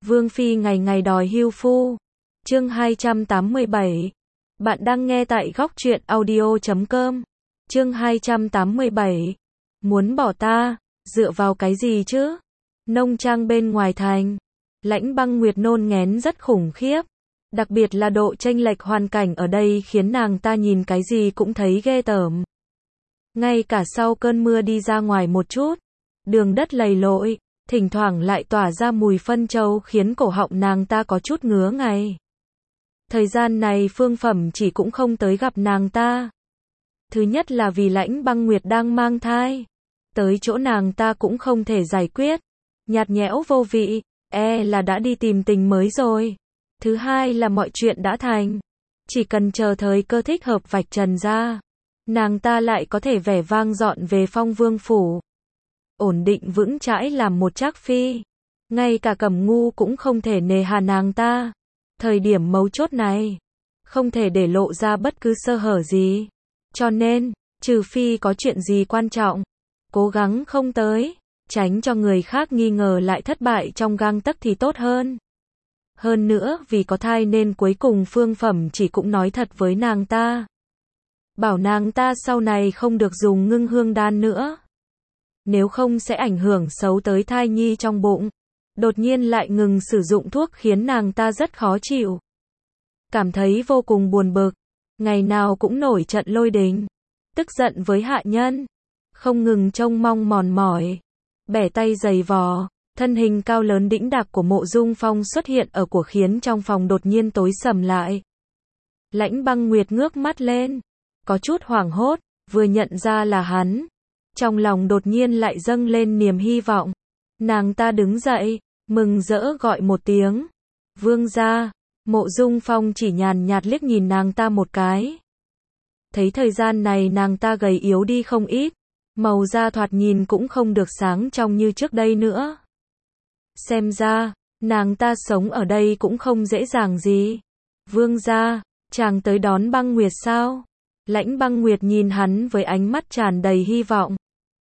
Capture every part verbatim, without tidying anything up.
Vương Phi ngày ngày đòi hưu phu. Chương hai trăm tám mươi bảy. Bạn đang nghe tại góc truyện audio chấm com. Chương hai trăm tám mươi bảy. Muốn bỏ ta, dựa vào cái gì chứ? Nông trang bên ngoài thành. Lãnh Băng Nguyệt nôn ngén rất khủng khiếp. Đặc biệt là độ chênh lệch hoàn cảnh ở đây khiến nàng ta nhìn cái gì cũng thấy ghê tởm. Ngay cả sau cơn mưa đi ra ngoài một chút, đường đất lầy lội, thỉnh thoảng lại tỏa ra mùi phân trâu khiến cổ họng nàng ta có chút ngứa ngay. Thời gian này Phương Phẩm chỉ cũng không tới gặp nàng ta. Thứ nhất là vì Lãnh Băng Nguyệt đang mang thai. Tới chỗ nàng ta cũng không thể giải quyết. Nhạt nhẽo vô vị, e là đã đi tìm tình mới rồi. Thứ hai là mọi chuyện đã thành. Chỉ cần chờ thời cơ thích hợp vạch trần ra, nàng ta lại có thể vẻ vang dọn về Phong Vương phủ. Ổn định vững chãi làm một trác phi. Ngay cả Cẩm Ngu cũng không thể nề hà nàng ta. Thời điểm mấu chốt này, không thể để lộ ra bất cứ sơ hở gì. Cho nên, trừ phi có chuyện gì quan trọng, cố gắng không tới, tránh cho người khác nghi ngờ lại thất bại trong gang tấc thì tốt hơn. Hơn nữa vì có thai nên cuối cùng Phương Phẩm chỉ cũng nói thật với nàng ta. Bảo nàng ta sau này không được dùng ngưng hương đan nữa. Nếu không sẽ ảnh hưởng xấu tới thai nhi trong bụng. Đột nhiên lại ngừng sử dụng thuốc khiến nàng ta rất khó chịu. Cảm thấy vô cùng buồn bực. Ngày nào cũng nổi trận lôi đình. Tức giận với hạ nhân. Không ngừng trông mong mòn mỏi. Bẻ tay giày vò. Thân hình cao lớn đĩnh đạc của Mộ Dung Phong xuất hiện ở của khiến trong phòng đột nhiên tối sầm lại. Lãnh Băng Nguyệt ngước mắt lên. Có chút hoảng hốt. Vừa nhận ra là hắn. Trong lòng đột nhiên lại dâng lên niềm hy vọng. Nàng ta đứng dậy, mừng rỡ gọi một tiếng. Vương gia. Mộ Dung Phong chỉ nhàn nhạt liếc nhìn nàng ta một cái. Thấy thời gian này nàng ta gầy yếu đi không ít. Màu da thoạt nhìn cũng không được sáng trong như trước đây nữa. Xem ra, nàng ta sống ở đây cũng không dễ dàng gì. Vương gia, chàng tới đón Băng Nguyệt sao? Lãnh Băng Nguyệt nhìn hắn với ánh mắt tràn đầy hy vọng.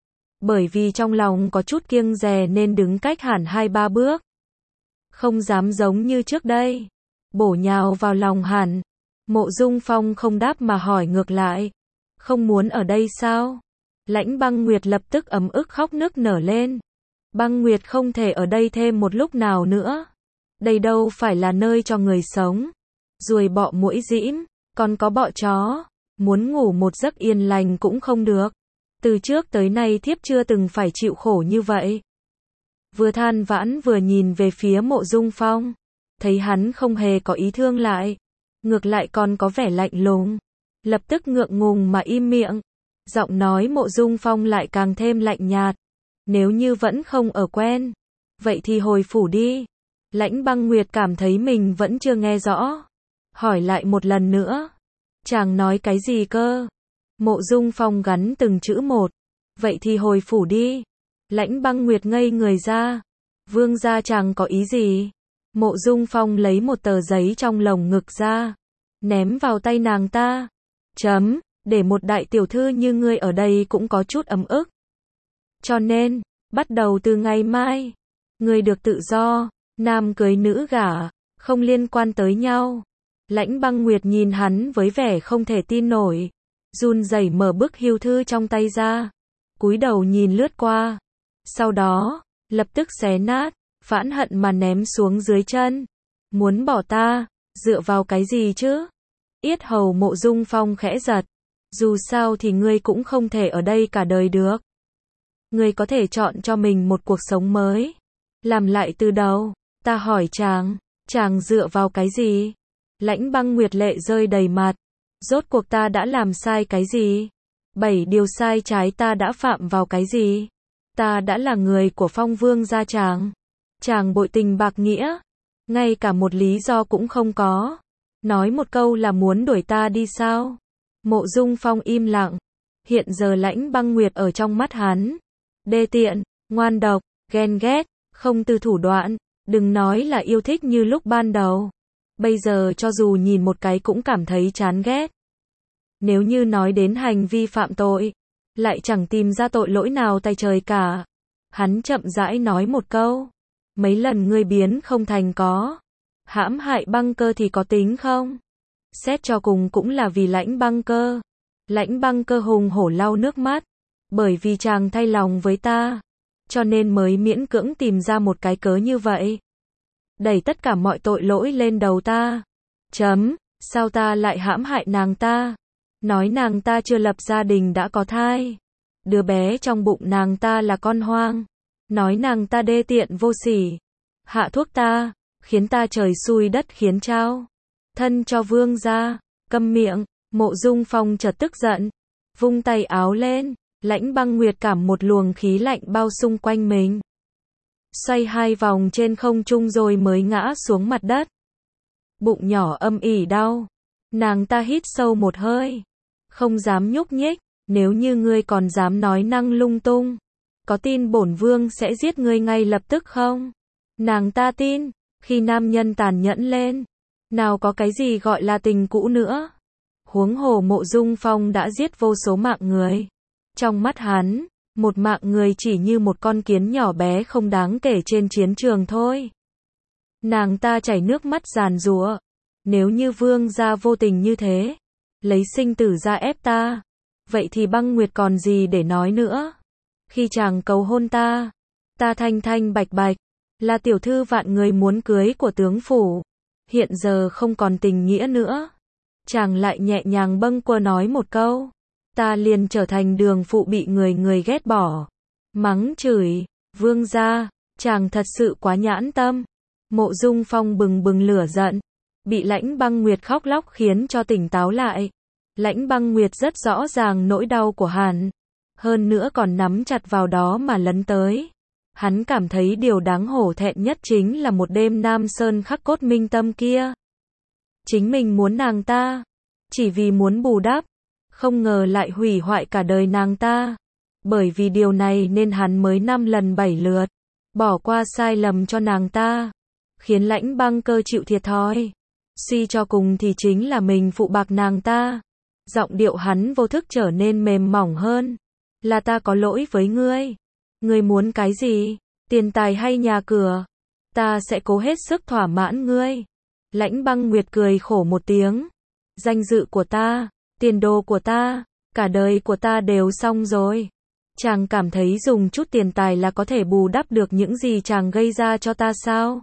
Bởi vì trong lòng có chút kiêng dè nên đứng cách hẳn hai ba bước. Không dám giống như trước đây. Bổ nhào vào lòng hẳn. Mộ Dung Phong không đáp mà hỏi ngược lại. Không muốn ở đây sao? Lãnh Băng Nguyệt lập tức ấm ức khóc nức nở lên. Băng Nguyệt không thể ở đây thêm một lúc nào nữa. Đây đâu phải là nơi cho người sống. Ruồi bọ muỗi dĩm, còn có bọ chó. Muốn ngủ một giấc yên lành cũng không được. Từ trước tới nay thiếp chưa từng phải chịu khổ như vậy. Vừa than vãn vừa nhìn về phía Mộ Dung Phong. Thấy hắn không hề có ý thương lại. Ngược lại còn có vẻ lạnh lùng. Lập tức ngượng ngùng mà im miệng. Giọng nói Mộ Dung Phong lại càng thêm lạnh nhạt. Nếu như vẫn không ở quen, vậy thì hồi phủ đi. Lãnh Băng Nguyệt cảm thấy mình vẫn chưa nghe rõ. Hỏi lại một lần nữa. Chàng nói cái gì cơ? Mộ Dung Phong gắn từng chữ một. Vậy thì hồi phủ đi. Lãnh Băng Nguyệt ngây người ra. Vương gia chàng có ý gì? Mộ Dung Phong lấy một tờ giấy trong lồng ngực ra. Ném vào tay nàng ta. Chấm, để một đại tiểu thư như ngươi ở đây cũng có chút ấm ức. Cho nên, bắt đầu từ ngày mai, ngươi được tự do, nam cưới nữ gả, không liên quan tới nhau. Lãnh Băng Nguyệt nhìn hắn với vẻ không thể tin nổi. Run rẩy mở bức hưu thư trong tay ra. Cúi đầu nhìn lướt qua. Sau đó, lập tức xé nát, phẫn hận mà ném xuống dưới chân. Muốn bỏ ta, dựa vào cái gì chứ? Yết hầu Mộ Dung Phong khẽ giật. Dù sao thì ngươi cũng không thể ở đây cả đời được. Ngươi có thể chọn cho mình một cuộc sống mới. Làm lại từ đầu. Ta hỏi chàng, chàng dựa vào cái gì? Lãnh Băng Nguyệt lệ rơi đầy mặt. Rốt cuộc ta đã làm sai cái gì? Bảy điều sai trái ta đã phạm vào cái gì? Ta đã là người của Phong Vương gia chàng. Chàng bội tình bạc nghĩa. Ngay cả một lý do cũng không có. Nói một câu là muốn đuổi ta đi sao? Mộ Dung Phong im lặng. Hiện giờ Lãnh Băng Nguyệt ở trong mắt hắn. Đê tiện, ngoan độc, ghen ghét, không từ thủ đoạn. Đừng nói là yêu thích như lúc ban đầu. Bây giờ cho dù nhìn một cái cũng cảm thấy chán ghét. Nếu như nói đến hành vi phạm tội, lại chẳng tìm ra tội lỗi nào tay trời cả. Hắn chậm rãi nói một câu. mấy lần ngươi biến không thành có. Hãm hại Băng Cơ thì có tính không? Xét cho cùng cũng là vì Lãnh Băng Cơ. Lãnh Băng Cơ hùng hổ lau nước mắt. Bởi vì chàng thay lòng với ta, cho nên mới miễn cưỡng tìm ra một cái cớ như vậy. Đẩy tất cả mọi tội lỗi lên đầu ta. Chấm, sao ta lại hãm hại nàng ta? Nói nàng ta chưa lập gia đình đã có thai. Đứa bé trong bụng nàng ta là con hoang. Nói nàng ta đê tiện vô sỉ. Hạ thuốc ta, khiến ta trời xui đất khiến trao. Thân cho vương gia, câm miệng. Mộ Dung Phong chợt tức giận, vung tay áo lên, Lãnh Băng Nguyệt cảm một luồng khí lạnh bao xung quanh mình. Xoay hai vòng trên không trung rồi mới ngã xuống mặt đất. Bụng nhỏ âm ỉ đau. Nàng ta hít sâu một hơi. Không dám nhúc nhích. Nếu như ngươi còn dám nói năng lung tung, có tin bổn vương sẽ giết ngươi ngay lập tức không? Nàng ta tin. Khi nam nhân tàn nhẫn lên, nào có cái gì gọi là tình cũ nữa. Huống hồ Mộ Dung Phong đã giết vô số mạng người. Trong mắt hắn, một mạng người chỉ như một con kiến nhỏ bé không đáng kể trên chiến trường thôi. Nàng ta chảy nước mắt giàn giụa. Nếu như vương gia vô tình như thế, lấy sinh tử ra ép ta, vậy thì Băng Nguyệt còn gì để nói nữa. Khi chàng cầu hôn ta, ta thanh thanh bạch bạch, là tiểu thư vạn người muốn cưới của tướng phủ. Hiện giờ không còn tình nghĩa nữa. Chàng lại nhẹ nhàng bâng quơ nói một câu, ta liền trở thành đường phụ bị người người ghét bỏ, mắng chửi. Vương gia, chàng thật sự quá nhãn tâm. Mộ Dung Phong bừng bừng lửa giận, bị Lãnh Băng Nguyệt khóc lóc khiến cho tỉnh táo lại. Lãnh Băng Nguyệt rất rõ ràng nỗi đau của hắn, hơn nữa còn nắm chặt vào đó mà lấn tới. Hắn cảm thấy điều đáng hổ thẹn nhất chính là một đêm Nam Sơn khắc cốt minh tâm kia. Chính mình muốn nàng ta, chỉ vì muốn bù đắp, không ngờ lại hủy hoại cả đời nàng ta. Bởi vì điều này nên hắn mới năm lần bảy lượt bỏ qua sai lầm cho nàng ta, khiến Lãnh Băng Cơ chịu thiệt thòi. Suy cho cùng thì chính là mình phụ bạc nàng ta. Giọng điệu hắn vô thức trở nên mềm mỏng hơn. Là ta có lỗi với ngươi. Ngươi muốn cái gì? Tiền tài hay nhà cửa? Ta sẽ cố hết sức thỏa mãn ngươi. Lãnh Băng Nguyệt cười khổ một tiếng. Danh dự của ta, tiền đồ của ta, cả đời của ta đều xong rồi. Chàng cảm thấy dùng chút tiền tài là có thể bù đắp được những gì chàng gây ra cho ta sao?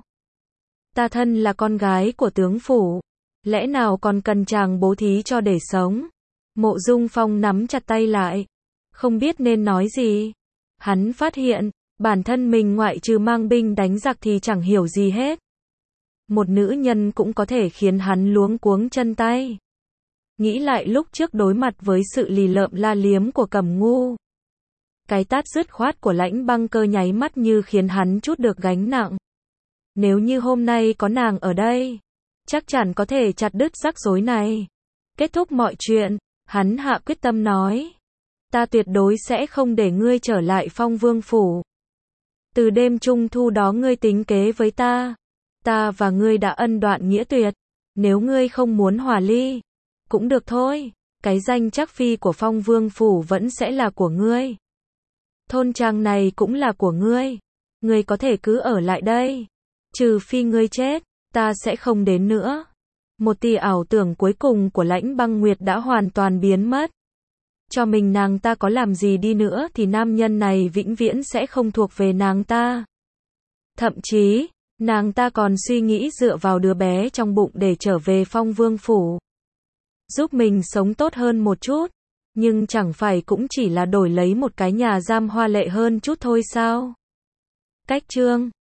Ta thân là con gái của tướng phủ, lẽ nào còn cần chàng bố thí cho để sống? Mộ Dung Phong nắm chặt tay lại, không biết nên nói gì. Hắn phát hiện, bản thân mình ngoại trừ mang binh đánh giặc thì chẳng hiểu gì hết. Một nữ nhân cũng có thể khiến hắn luống cuống chân tay. Nghĩ lại lúc trước đối mặt với sự lì lợm la liếm của Cẩm Ngu. Cái tát dứt khoát của Lãnh Băng Cơ nháy mắt như khiến hắn trút được gánh nặng. Nếu như hôm nay có nàng ở đây, chắc chắn có thể chặt đứt rắc rối này. Kết thúc mọi chuyện, hắn hạ quyết tâm nói. Ta tuyệt đối sẽ không để ngươi trở lại Phong Vương Phủ. Từ đêm trung thu đó ngươi tính kế với ta. Ta và ngươi đã ân đoạn nghĩa tuyệt. Nếu ngươi không muốn hòa ly, cũng được thôi. Cái danh chắc phi của Phong Vương Phủ vẫn sẽ là của ngươi. Thôn trang này cũng là của ngươi. Ngươi có thể cứ ở lại đây. Trừ phi ngươi chết, ta sẽ không đến nữa. Một tia ảo tưởng cuối cùng của Lãnh Băng Nguyệt đã hoàn toàn biến mất. Cho mình nàng ta có làm gì đi nữa thì nam nhân này vĩnh viễn sẽ không thuộc về nàng ta. Thậm chí, nàng ta còn suy nghĩ dựa vào đứa bé trong bụng để trở về Phong Vương Phủ. Giúp mình sống tốt hơn một chút. Nhưng chẳng phải cũng chỉ là đổi lấy một cái nhà giam hoa lệ hơn chút thôi sao? Cách chương